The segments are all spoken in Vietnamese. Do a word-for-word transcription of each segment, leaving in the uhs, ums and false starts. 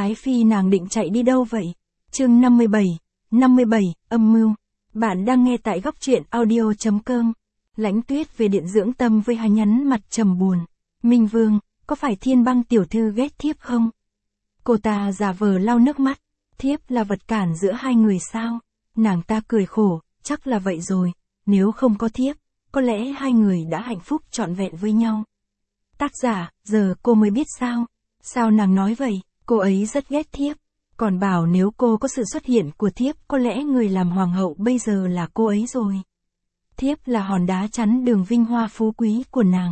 Ái Phi nàng định chạy đi đâu vậy? Chương năm mươi bảy, năm mươi bảy, âm mưu. Bạn đang nghe tại góc truyện audio chấm com. Lãnh Tuyết về điện dưỡng tâm với hai nhắn mặt trầm buồn. Minh Vương, có phải Thiên Băng tiểu thư ghét thiếp không? Cô ta giả vờ lau nước mắt. Thiếp là vật cản giữa hai người sao? Nàng ta cười khổ, chắc là vậy rồi. Nếu không có thiếp, có lẽ hai người đã hạnh phúc trọn vẹn với nhau. Tác giả, giờ cô mới biết sao? Sao nàng nói vậy? Cô ấy rất ghét thiếp. Còn bảo nếu cô có sự xuất hiện của thiếp, có lẽ người làm hoàng hậu bây giờ là cô ấy rồi. Thiếp là hòn đá chắn đường vinh hoa phú quý của nàng.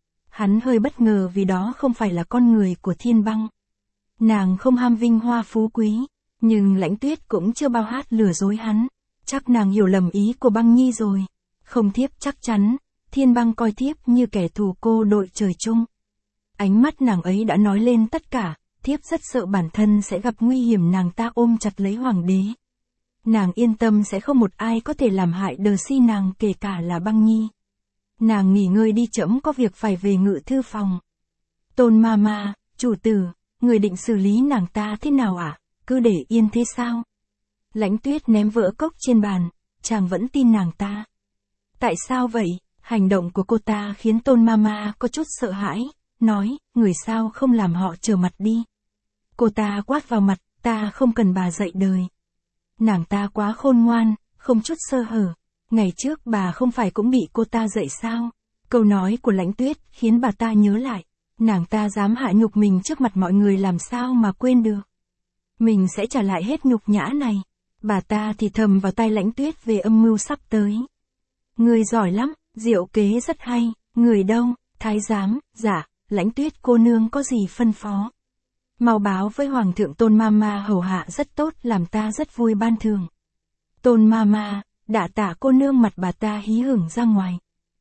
Hắn hơi bất ngờ vì đó không phải là con người của Thiên Băng. Nàng không ham vinh hoa phú quý, nhưng Lãnh Tuyết cũng chưa bao hát lừa dối hắn. Chắc nàng hiểu lầm ý của Băng Nhi rồi. Không, thiếp chắc chắn, Thiên Băng coi thiếp như kẻ thù cô đội trời chung. Ánh mắt nàng ấy đã nói lên tất cả, thiếp rất sợ bản thân sẽ gặp nguy hiểm. Nàng ta ôm chặt lấy hoàng đế. Nàng yên tâm sẽ không một ai có thể làm hại đờ si nàng, kể cả là Băng Nhi. Nàng nghỉ ngơi đi, trẫm có việc phải về ngự thư phòng. Tôn ma ma, chủ tử, người định xử lý nàng ta thế nào ạ? À? Cứ để yên thế sao? Lãnh Tuyết ném vỡ cốc trên bàn, chàng vẫn tin nàng ta. Tại sao vậy? Hành động của cô ta khiến Tôn ma ma có chút sợ hãi, nói, người sao không làm họ trở mặt đi. Cô ta quát vào mặt, ta không cần bà dạy đời. Nàng ta quá khôn ngoan, không chút sơ hở. Ngày trước bà không phải cũng bị cô ta dạy sao? Câu nói của Lãnh Tuyết khiến bà ta nhớ lại. Nàng ta dám hạ nhục mình trước mặt mọi người, làm sao mà quên được. Mình sẽ trả lại hết nhục nhã này. Bà ta thì thầm vào tai Lãnh Tuyết về âm mưu sắp tới. Người giỏi lắm, diệu kế rất hay. Người đâu? Thái giám. Dạ, Lãnh Tuyết cô nương có gì phân phó? Mau báo với hoàng thượng, Tôn ma ma hầu hạ rất tốt, làm ta rất vui ban thường. Tôn ma ma, đả tạ cô nương. Mặt bà ta hí hửng ra ngoài.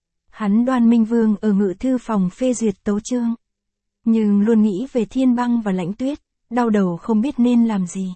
Hắn đoan Minh Vương ở ngự thư phòng phê duyệt tấu chương. Nhưng luôn nghĩ về Thiên Băng và Lãnh Tuyết, đau đầu không biết nên làm gì.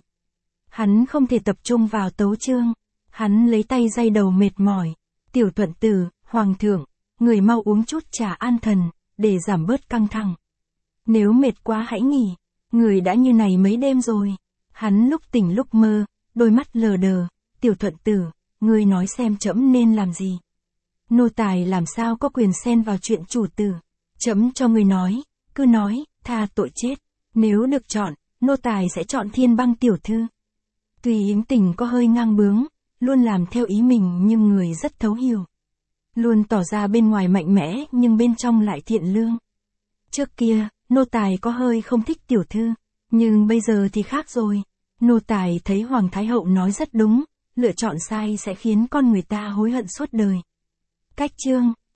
Hắn không thể tập trung vào tấu chương. Hắn lấy tay day đầu mệt mỏi. Tiểu Thuận Tử, hoàng thượng, người mau uống chút trà an thần, để giảm bớt căng thẳng. Nếu mệt quá hãy nghỉ. Người đã như này mấy đêm rồi. Hắn lúc tỉnh lúc mơ, đôi mắt lờ đờ. Tiểu Thuận Tử, ngươi nói xem trẫm nên làm gì? Nô tài làm sao có quyền xen vào chuyện chủ tử? Trẫm cho ngươi nói, cứ nói, tha tội chết. Nếu được chọn, nô tài sẽ chọn Thiên Băng tiểu thư. Tuy Yến Tình có hơi ngang bướng, luôn làm theo ý mình, nhưng người rất thấu hiểu. Luôn tỏ ra bên ngoài mạnh mẽ nhưng bên trong lại thiện lương. Trước kia, nô tài có hơi không thích tiểu thư, nhưng bây giờ thì khác rồi. Nô tài thấy Hoàng Thái Hậu nói rất đúng, lựa chọn sai sẽ khiến con người ta hối hận suốt đời. Cách chương